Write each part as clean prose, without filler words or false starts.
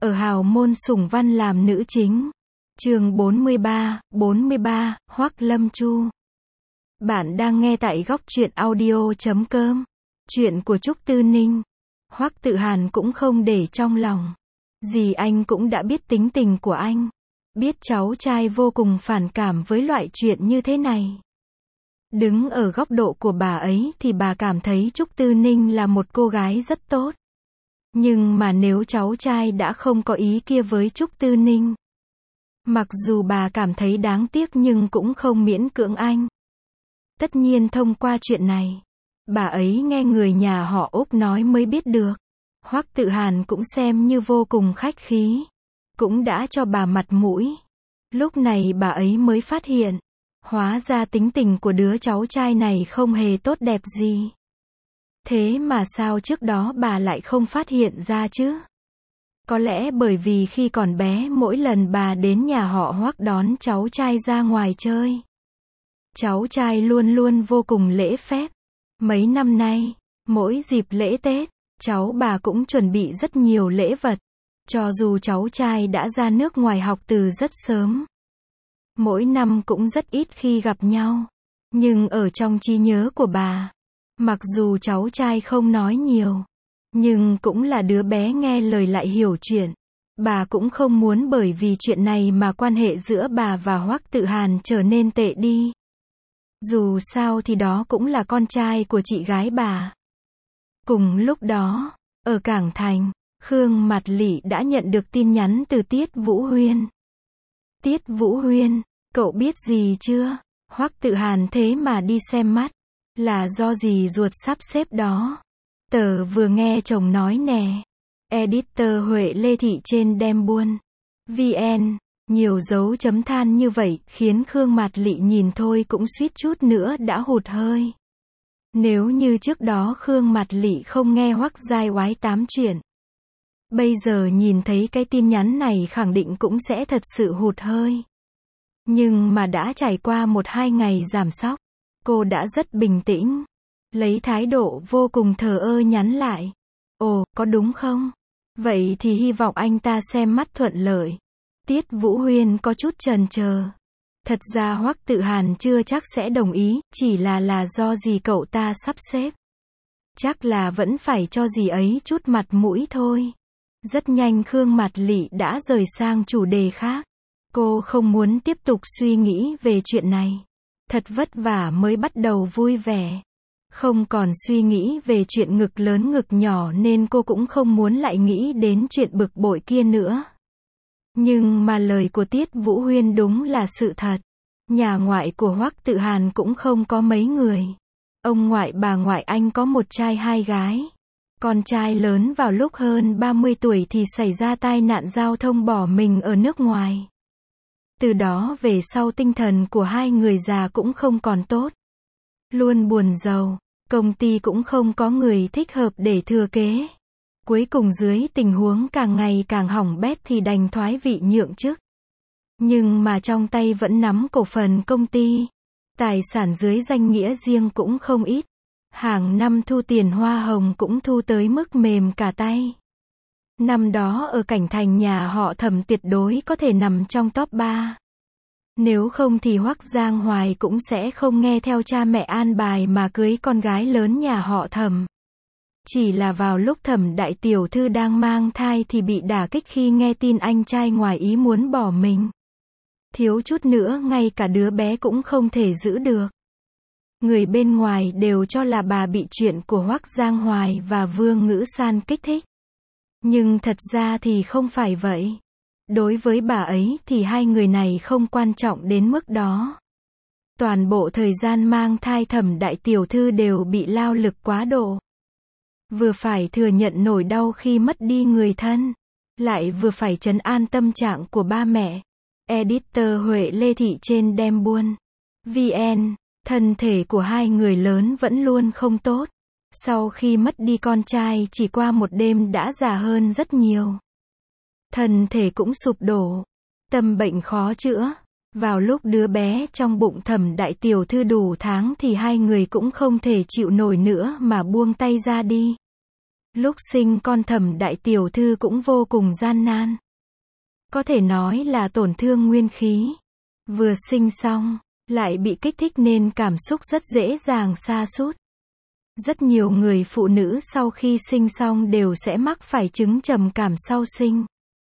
ở hào môn Sủng Văn làm nữ chính. Chương 43, Hoắc Lâm Chu. Bạn đang nghe tại góc truyện audio.com. Chuyện của Trúc Tư Ninh. Hoắc Tự Hàn cũng không để trong lòng. Dì anh cũng đã biết tính tình của anh. Biết cháu trai vô cùng phản cảm với loại chuyện như thế này. Đứng ở góc độ của bà ấy thì bà cảm thấy Trúc Tư Ninh là một cô gái rất tốt. Nhưng mà nếu cháu trai đã không có ý kia với Trúc Tư Ninh, mặc dù bà cảm thấy đáng tiếc nhưng cũng không miễn cưỡng anh. Tất nhiên thông qua chuyện này, bà ấy nghe người nhà họ Úc nói mới biết được. Hoắc Tự Hàn cũng xem như vô cùng khách khí, cũng đã cho bà mặt mũi. Lúc này bà ấy mới phát hiện, hóa ra tính tình của đứa cháu trai này không hề tốt đẹp gì. Thế mà sao trước đó bà lại không phát hiện ra chứ? Có lẽ bởi vì khi còn bé mỗi lần bà đến nhà họ Hoắc đón cháu trai ra ngoài chơi, cháu trai luôn luôn vô cùng lễ phép. Mấy năm nay, mỗi dịp lễ Tết, cháu bà cũng chuẩn bị rất nhiều lễ vật. Cho dù cháu trai đã ra nước ngoài học từ rất sớm, mỗi năm cũng rất ít khi gặp nhau. Nhưng ở trong trí nhớ của bà, mặc dù cháu trai không nói nhiều, nhưng cũng là đứa bé nghe lời lại hiểu chuyện. Bà cũng không muốn bởi vì chuyện này mà quan hệ giữa bà và Hoắc Tự Hàn trở nên tệ đi. Dù sao thì đó cũng là con trai của chị gái bà. Cùng lúc đó, ở Cảng Thành, Khương Mạt Lị đã nhận được tin nhắn từ Tiết Vũ Huyên. Tiết Vũ Huyên, cậu biết gì chưa? Hoắc Tự Hàn thế mà đi xem mắt. Là do gì ruột sắp xếp đó. Tớ vừa nghe chồng nói nè. Editor Huệ Lê Thị trên Đem Buôn VN, nhiều dấu chấm than như vậy khiến Khương Mạt Lị nhìn thôi cũng suýt chút nữa đã hụt hơi. Nếu như trước đó Khương Mạt Lị không nghe Hoắc Giai Oái tám chuyện, bây giờ nhìn thấy cái tin nhắn này khẳng định cũng sẽ thật sự hụt hơi. Nhưng mà đã trải qua 1-2 ngày giảm sóc, cô đã rất bình tĩnh, lấy thái độ vô cùng thờ ơ nhắn lại. Ồ, có đúng không? Vậy thì hy vọng anh ta xem mắt thuận lợi. Tiết Vũ Huyên có chút chần chờ. Thật ra Hoắc Tự Hàn chưa chắc sẽ đồng ý, chỉ là do gì cậu ta sắp xếp. Chắc là vẫn phải cho dì ấy chút mặt mũi thôi. Rất nhanh Khương Mạt Lị đã rời sang chủ đề khác. Cô không muốn tiếp tục suy nghĩ về chuyện này. Thật vất vả mới bắt đầu vui vẻ. Không còn suy nghĩ về chuyện ngực lớn ngực nhỏ nên cô cũng không muốn lại nghĩ đến chuyện bực bội kia nữa. Nhưng mà lời của Tiết Vũ Huyên đúng là sự thật. Nhà ngoại của Hoắc Tự Hàn cũng không có mấy người. Ông ngoại bà ngoại anh có một trai 2 gái. Con trai lớn vào lúc hơn 30 tuổi thì xảy ra tai nạn giao thông bỏ mình ở nước ngoài. Từ đó về sau tinh thần của hai người già cũng không còn tốt. Luôn buồn rầu, công ty cũng không có người thích hợp để thừa kế. Cuối cùng dưới tình huống càng ngày càng hỏng bét thì đành thoái vị nhượng chức. Nhưng mà trong tay vẫn nắm cổ phần công ty. Tài sản dưới danh nghĩa riêng cũng không ít. Hàng năm thu tiền hoa hồng cũng thu tới mức mềm cả tay. Năm đó ở Cảnh Thành nhà họ Thẩm tuyệt đối có thể nằm trong top 3. Nếu không thì Hoắc Giang Hoài cũng sẽ không nghe theo cha mẹ an bài mà cưới con gái lớn nhà họ Thẩm. Chỉ là vào lúc Thẩm đại tiểu thư đang mang thai thì bị đả kích khi nghe tin anh trai ngoài ý muốn bỏ mình. Thiếu chút nữa ngay cả đứa bé cũng không thể giữ được. Người bên ngoài đều cho là bà bị chuyện của Hoắc Giang Hoài và Vương Ngữ San kích thích. Nhưng thật ra thì không phải vậy. Đối với bà ấy thì hai người này không quan trọng đến mức đó. Toàn bộ thời gian mang thai Thẩm đại tiểu thư đều bị lao lực quá độ. Vừa phải thừa nhận nỗi đau khi mất đi người thân, lại vừa phải trấn an tâm trạng của ba mẹ. Editor Huệ Lê Thị trên Đem Buôn VN, thân thể của hai người lớn vẫn luôn không tốt. Sau khi mất đi con trai chỉ qua một đêm đã già hơn rất nhiều. Thân thể cũng sụp đổ, tâm bệnh khó chữa. Vào lúc đứa bé trong bụng Thẩm đại tiểu thư đủ tháng thì hai người cũng không thể chịu nổi nữa mà buông tay ra đi. Lúc sinh con Thẩm đại tiểu thư cũng vô cùng gian nan. Có thể nói là tổn thương nguyên khí. Vừa sinh xong, lại bị kích thích nên cảm xúc rất dễ dàng sa sút. Rất nhiều người phụ nữ sau khi sinh xong đều sẽ mắc phải chứng trầm cảm sau sinh.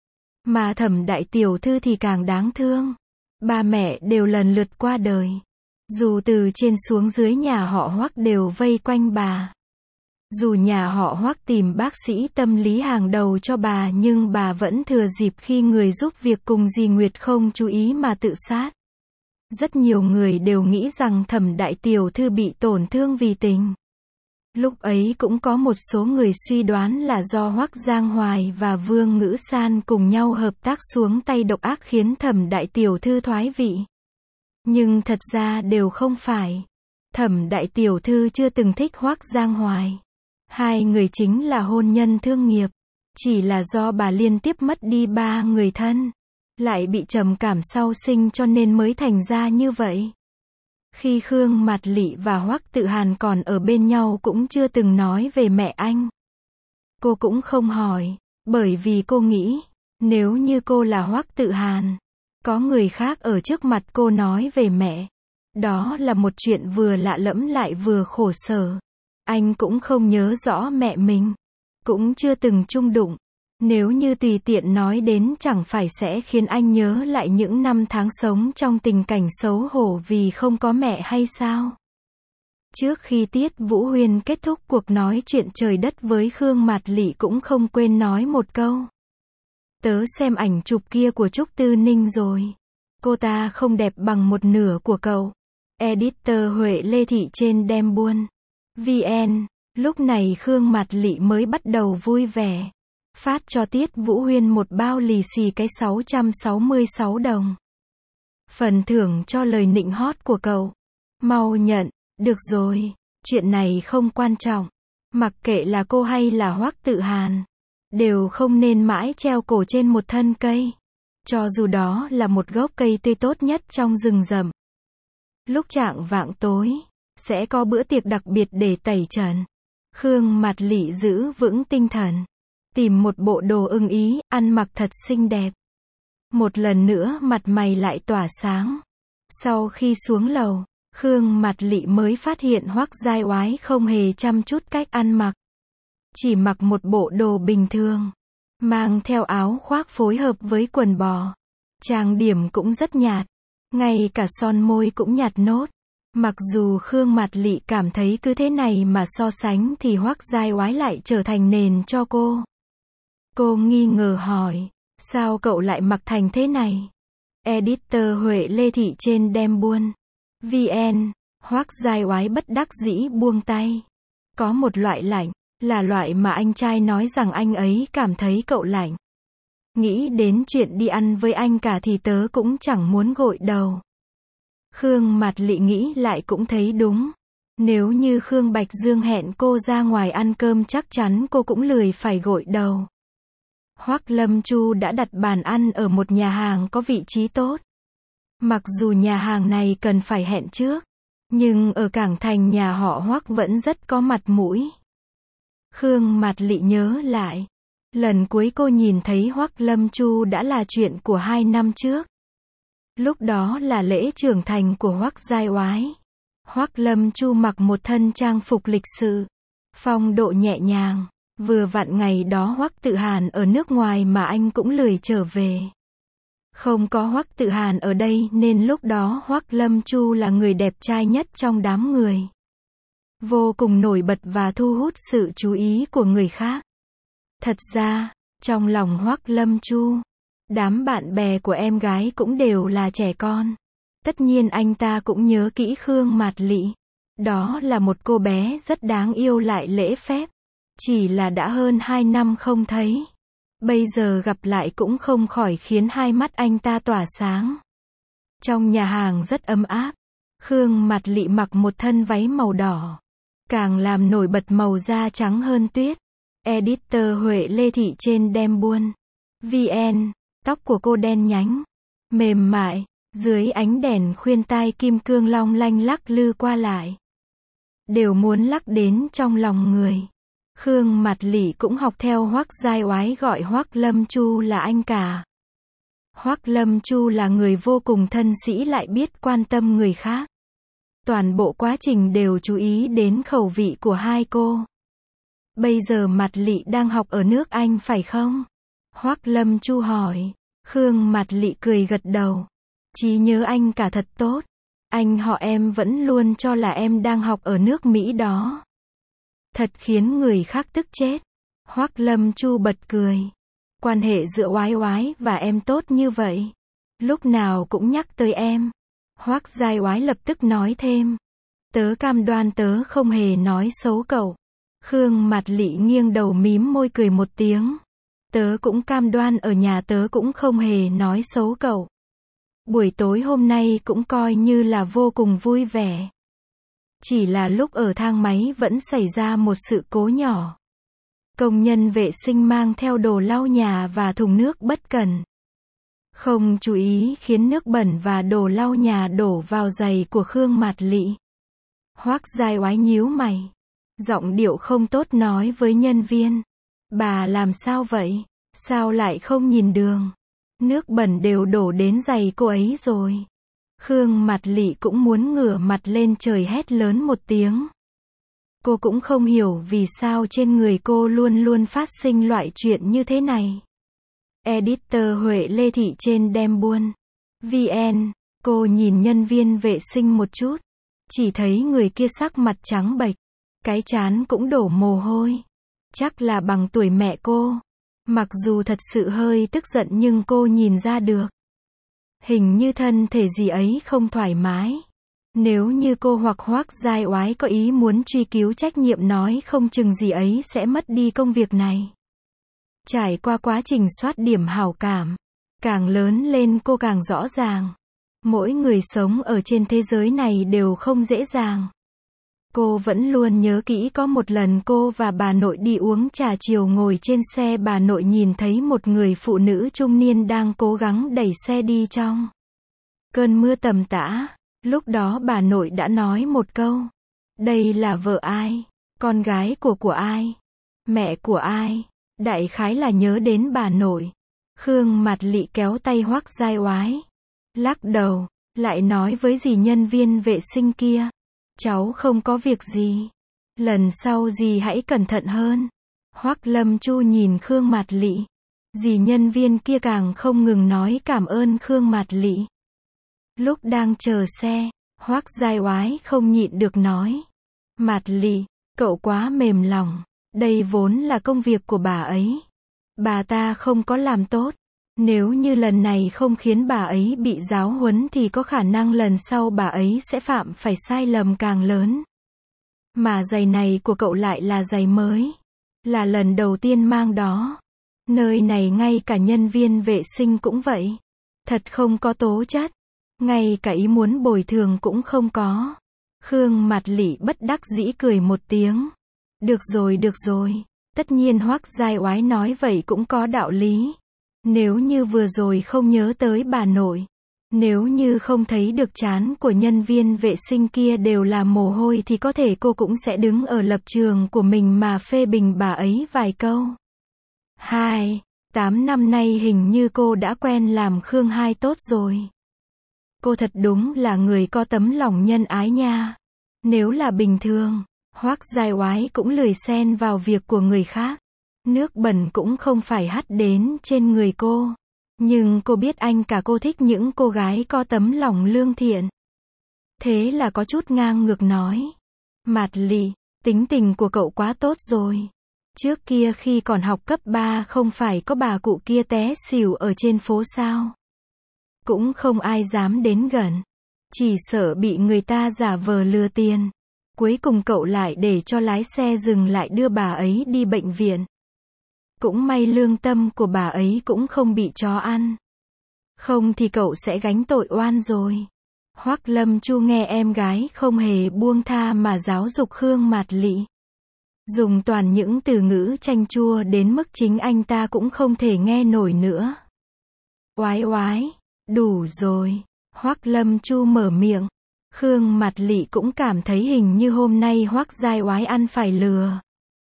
Mà Thẩm đại tiểu thư thì càng đáng thương. Ba mẹ đều lần lượt qua đời. Dù từ trên xuống dưới nhà họ Hoắc đều vây quanh bà. Dù nhà họ Hoắc tìm bác sĩ tâm lý hàng đầu cho bà nhưng bà vẫn thừa dịp khi người giúp việc cùng dì Nguyệt không chú ý mà tự sát. Rất nhiều người đều nghĩ rằng Thẩm đại tiểu thư bị tổn thương vì tình. Lúc ấy cũng có một số người suy đoán là do Hoắc Giang Hoài và Vương Ngữ San cùng nhau hợp tác xuống tay độc ác khiến Thẩm đại tiểu thư thoái vị. Nhưng thật ra đều không phải. Thẩm đại tiểu thư chưa từng thích Hoắc Giang Hoài. Hai người chính là hôn nhân thương nghiệp. Chỉ là do bà liên tiếp mất đi 3 người thân. Lại bị trầm cảm sau sinh cho nên mới thành ra như vậy. Khi Khương Mạt Lị và Hoắc Tự Hàn còn ở bên nhau cũng chưa từng nói về mẹ anh. Cô cũng không hỏi, bởi vì cô nghĩ, nếu như cô là Hoắc Tự Hàn, có người khác ở trước mặt cô nói về mẹ. Đó là một chuyện vừa lạ lẫm lại vừa khổ sở. Anh cũng không nhớ rõ mẹ mình, cũng chưa từng chung đụng. Nếu như tùy tiện nói đến chẳng phải sẽ khiến anh nhớ lại những năm tháng sống trong tình cảnh xấu hổ vì không có mẹ hay sao? Trước khi Tiết Vũ Huyên kết thúc cuộc nói chuyện trời đất với Khương Mạt Lị cũng không quên nói một câu. Tớ xem ảnh chụp kia của Trúc Tư Ninh rồi. Cô ta không đẹp bằng một nửa của cậu. Editor Huệ Lê Thị trên Đem Buôn. VN. Lúc này Khương Mạt Lị mới bắt đầu vui vẻ. Phát cho Tiết Vũ Huyên một bao lì xì cái 666 đồng. Phần thưởng cho lời nịnh hót của cậu. Mau nhận. Được rồi. Chuyện này không quan trọng. Mặc kệ là cô hay là Hoắc Tự Hàn. Đều không nên mãi treo cổ trên một thân cây. Cho dù đó là một gốc cây tươi tốt nhất trong rừng rậm. Lúc chạng vạng tối, sẽ có bữa tiệc đặc biệt để tẩy trần. Khương Mạt Lị giữ vững tinh thần. Tìm một bộ đồ ưng ý, ăn mặc thật xinh đẹp. Một lần nữa mặt mày lại tỏa sáng. Sau khi xuống lầu, Khương Mạt Lị mới phát hiện Hoắc Giai Oái không hề chăm chút cách ăn mặc. Chỉ mặc một bộ đồ bình thường. Mang theo áo khoác phối hợp với quần bò. Trang điểm cũng rất nhạt. Ngay cả son môi cũng nhạt nốt. Mặc dù Khương Mạt Lị cảm thấy cứ thế này mà so sánh thì Hoắc Giai Oái lại trở thành nền cho cô. Cô nghi ngờ hỏi, sao cậu lại mặc thành thế này? Editor Huệ Lê Thị trên Đem Buôn. VN. Hoắc Giai Oái bất đắc dĩ buông tay. Có một loại lạnh, là loại mà anh trai nói rằng anh ấy cảm thấy cậu lạnh. Nghĩ đến chuyện đi ăn với anh cả thì tớ cũng chẳng muốn gội đầu. Khương Mạt Lị nghĩ lại cũng thấy đúng. Nếu như Khương Bạch Dương hẹn cô ra ngoài ăn cơm chắc chắn cô cũng lười phải gội đầu. Hoắc Lâm Chu đã đặt bàn ăn ở một nhà hàng có vị trí tốt. Mặc dù nhà hàng này cần phải hẹn trước, nhưng ở cảng thành nhà họ Hoắc vẫn rất có mặt mũi. Khương Mạt Lị nhớ lại, lần cuối cô nhìn thấy Hoắc Lâm Chu đã là chuyện của 2 năm trước. Lúc đó là lễ trưởng thành của Hoắc Giai Oái. Hoắc Lâm Chu mặc một thân trang phục lịch sự, phong độ nhẹ nhàng. Vừa vặn ngày đó Hoắc Tự Hàn ở nước ngoài mà anh cũng lười trở về. Không có Hoắc Tự Hàn ở đây nên lúc đó Hoắc Lâm Chu là người đẹp trai nhất trong đám người. Vô cùng nổi bật và thu hút sự chú ý của người khác. Thật ra, trong lòng Hoắc Lâm Chu, đám bạn bè của em gái cũng đều là trẻ con. Tất nhiên anh ta cũng nhớ kỹ Khương Mạt Lị. Đó là một cô bé rất đáng yêu lại lễ phép. Chỉ là đã hơn 2 năm không thấy. Bây giờ gặp lại cũng không khỏi khiến hai mắt anh ta tỏa sáng. Trong nhà hàng rất ấm áp. Khương Mạt Lị mặc một thân váy màu đỏ. Càng làm nổi bật màu da trắng hơn tuyết. Editor Huệ Lê Thị trên Đem Buôn. VN. Tóc của cô đen nhánh, mềm mại, dưới ánh đèn khuyên tai kim cương long lanh lắc lư qua lại. Đều muốn lắc đến trong lòng người. Khương Mạt Lị cũng học theo Hoắc Giai Oái gọi Hoắc Lâm Chu là anh cả. Hoắc Lâm Chu là người vô cùng thân sĩ lại biết quan tâm người khác. Toàn bộ quá trình đều chú ý đến khẩu vị của hai cô. Bây giờ Mạt Lị đang học ở nước Anh phải không? Hoắc Lâm Chu hỏi. Khương Mạt Lị cười gật đầu. Trí nhớ anh cả thật tốt. Anh họ em vẫn luôn cho là em đang học ở nước Mỹ đó. Thật khiến người khác tức chết. Hoắc Lâm Chu bật cười. Quan hệ giữa Oái Oái và em tốt như vậy. Lúc nào cũng nhắc tới em. Hoắc Giai Oái lập tức nói thêm. Tớ cam đoan tớ không hề nói xấu cậu. Khương Mạt Lị nghiêng đầu mím môi cười một tiếng. Tớ cũng cam đoan ở nhà tớ cũng không hề nói xấu cậu. Buổi tối hôm nay cũng coi như là vô cùng vui vẻ. Chỉ là lúc ở thang máy vẫn xảy ra một sự cố nhỏ. Công nhân vệ sinh mang theo đồ lau nhà và thùng nước bất cẩn. Không chú ý khiến nước bẩn và đồ lau nhà đổ vào giày của Khương Mạt Lị. Hoắc Giai Oái nhíu mày. Giọng điệu không tốt nói với nhân viên. Bà làm sao vậy? Sao lại không nhìn đường? Nước bẩn đều đổ đến giày cô ấy rồi. Khương Mạt Lị cũng muốn ngửa mặt lên trời hét lớn một tiếng. Cô cũng không hiểu vì sao trên người cô luôn luôn phát sinh loại chuyện như thế này. Editor Huệ Lê Thị trên Đem Buôn VN. Cô nhìn nhân viên vệ sinh một chút. Chỉ thấy người kia sắc mặt trắng bệch. Cái trán cũng đổ mồ hôi. Chắc là bằng tuổi mẹ cô. Mặc dù thật sự hơi tức giận nhưng cô nhìn ra được. Hình như thân thể gì ấy không thoải mái. Nếu như cô hoặc Hoắc Giai Oái có ý muốn truy cứu trách nhiệm nói không chừng gì ấy sẽ mất đi công việc này. Trải qua quá trình soát điểm hảo cảm, càng lớn lên cô càng rõ ràng. Mỗi người sống ở trên thế giới này đều không dễ dàng. Cô vẫn luôn nhớ kỹ có một lần cô và bà nội đi uống trà chiều ngồi trên xe bà nội nhìn thấy một người phụ nữ trung niên đang cố gắng đẩy xe đi trong cơn mưa tầm tã. Lúc đó bà nội đã nói một câu. Đây là vợ ai? Con gái của ai? Mẹ của ai? Đại khái là nhớ đến bà nội. Khương Mạt Lị kéo tay Hoắc Giai Oái. Lắc đầu, lại nói với dì nhân viên vệ sinh kia. Cháu không có việc gì. Lần sau dì hãy cẩn thận hơn. Hoắc Lâm Chu nhìn Khương Mạt Lị. Dì nhân viên kia càng không ngừng nói cảm ơn Khương Mạt Lị. Lúc đang chờ xe, Hoắc Giai Oái không nhịn được nói. Mạt Lị, cậu quá mềm lòng. Đây vốn là công việc của bà ấy. Bà ta không có làm tốt. Nếu như lần này không khiến bà ấy bị giáo huấn thì có khả năng lần sau bà ấy sẽ phạm phải sai lầm càng lớn. Mà giày này của cậu lại là giày mới. Là lần đầu tiên mang đó. Nơi này ngay cả nhân viên vệ sinh cũng vậy. Thật không có tố chất. Ngay cả ý muốn bồi thường cũng không có. Khương Mạt Lị bất đắc dĩ cười một tiếng. Được rồi. Tất nhiên Hoắc Giai Oái nói vậy cũng có đạo lý. Nếu như vừa rồi không nhớ tới bà nội. Nếu như không thấy được trán của nhân viên vệ sinh kia đều là mồ hôi thì có thể cô cũng sẽ đứng ở lập trường của mình mà phê bình bà ấy vài câu. 8 năm nay hình như cô đã quen làm Khương Hai tốt rồi. Cô thật đúng là người có tấm lòng nhân ái nha. Nếu là bình thường, Hoắc Giai Oái cũng lười xen vào việc của người khác. Nước bẩn cũng không phải hắt đến trên người cô. Nhưng cô biết anh cả cô thích những cô gái có tấm lòng lương thiện. Thế là có chút ngang ngược nói. Mạt Lị, tính tình của cậu quá tốt rồi. Trước kia khi còn học cấp 3 không phải có bà cụ kia té xỉu ở trên phố sao? Cũng không ai dám đến gần. Chỉ sợ bị người ta giả vờ lừa tiền. Cuối cùng cậu lại để cho lái xe dừng lại đưa bà ấy đi bệnh viện. Cũng may lương tâm của bà ấy cũng không bị chó ăn. Không thì cậu sẽ gánh tội oan rồi. Hoắc Lâm Chu nghe em gái không hề buông tha mà giáo dục Khương Mạt Lị. Dùng toàn những từ ngữ chanh chua đến mức chính anh ta cũng không thể nghe nổi nữa. Oái oái, đủ rồi. Hoắc Lâm Chu mở miệng. Khương Mạt Lị cũng cảm thấy hình như hôm nay Hoắc Giai Oái ăn phải lừa.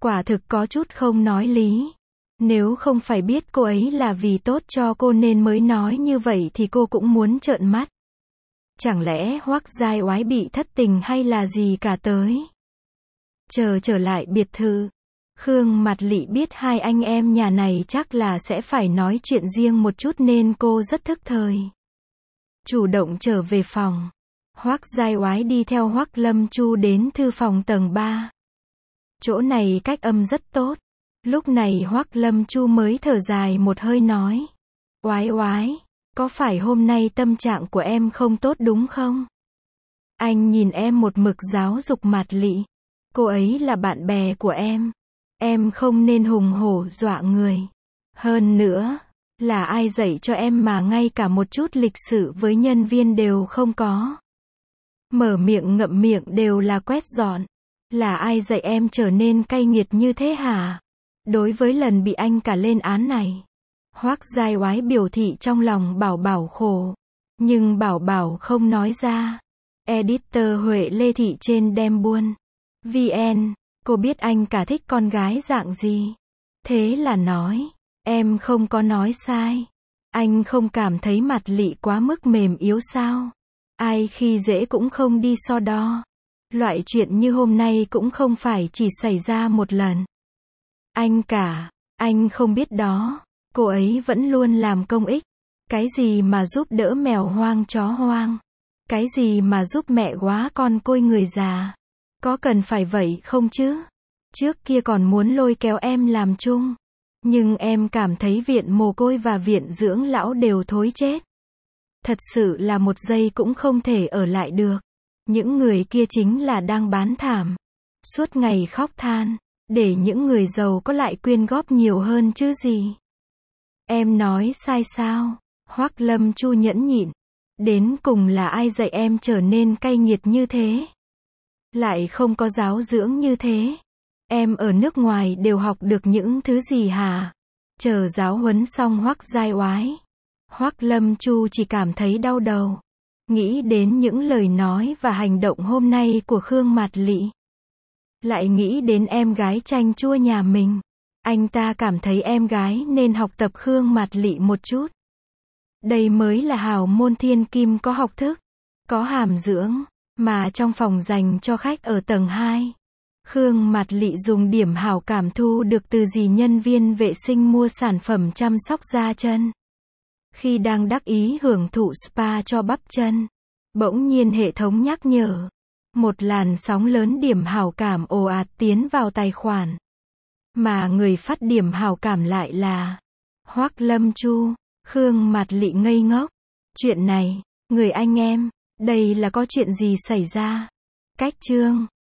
Quả thực có chút không nói lý. Nếu không phải biết cô ấy là vì tốt cho cô nên mới nói như vậy thì cô cũng muốn trợn mắt. Chẳng lẽ Hoắc Giai Oái bị thất tình hay là gì cả tới. Trở lại biệt thự. Khương Mạt Lị biết hai anh em nhà này chắc là sẽ phải nói chuyện riêng một chút nên cô rất thức thời. Chủ động trở về phòng. Hoắc Giai Oái đi theo Hoắc Lâm Chu đến thư phòng tầng 3. Chỗ này cách âm rất tốt. Lúc này Hoắc Lâm Chu mới thở dài một hơi nói. Oái oái, có phải hôm nay tâm trạng của em không tốt đúng không? Anh nhìn em một mực giáo dục Mạt Lị. Cô ấy là bạn bè của em không nên hùng hổ dọa người. Hơn nữa, là ai dạy cho em mà ngay cả một chút lịch sự với nhân viên đều không có. Mở miệng ngậm miệng đều là quét dọn. Là ai dạy em trở nên cay nghiệt như thế hả? Đối với lần bị anh cả lên án này, Hoắc Giai Oái biểu thị trong lòng Bảo khổ. Nhưng Bảo không nói ra. Editor Huệ Lê Thị trên Đem Buôn VN, cô biết anh cả thích con gái dạng gì. Thế là nói, em không có nói sai. Anh không cảm thấy Mạt Lị quá mức mềm yếu sao? Ai khi dễ cũng không đi so đo. Loại chuyện như hôm nay cũng không phải chỉ xảy ra một lần. Anh không biết đó. Cô ấy vẫn luôn làm công ích. Cái gì mà giúp đỡ mèo hoang chó hoang. Cái gì mà giúp mẹ góa con côi người già. Có cần phải vậy không chứ? Trước kia còn muốn lôi kéo em làm chung. Nhưng em cảm thấy viện mồ côi và viện dưỡng lão đều thối chết. Thật sự là một giây cũng không thể ở lại được. Những người kia chính là đang bán thảm. Suốt ngày khóc than. Để những người giàu có lại quyên góp nhiều hơn chứ gì. Em nói sai sao? Hoắc Lâm Chu nhẫn nhịn. Đến cùng là ai dạy em trở nên cay nghiệt như thế? Lại không có giáo dưỡng như thế. Em ở nước ngoài đều học được những thứ gì hả? Chờ giáo huấn xong Hoắc Giai Oái. Hoắc Lâm Chu chỉ cảm thấy đau đầu. Nghĩ đến những lời nói và hành động hôm nay của Khương Mạt Lị. Lại nghĩ đến em gái chanh chua nhà mình. Anh ta cảm thấy em gái nên học tập Khương Mạt Lị một chút. Đây mới là hào môn thiên kim có học thức, có hàm dưỡng. Mà trong phòng dành cho khách ở tầng 2, Khương Mạt Lị dùng điểm hảo cảm thu được từ dì nhân viên vệ sinh mua sản phẩm chăm sóc da chân. Khi đang đắc ý hưởng thụ spa cho bắp chân, bỗng nhiên hệ thống nhắc nhở. Một làn sóng lớn điểm hảo cảm ồ ạt tiến vào tài khoản. Mà người phát điểm hảo cảm lại là Hoắc Lâm Chu. Khương Mạt Lị ngây ngốc. Chuyện này, người anh em, đây là có chuyện gì xảy ra? Cách chương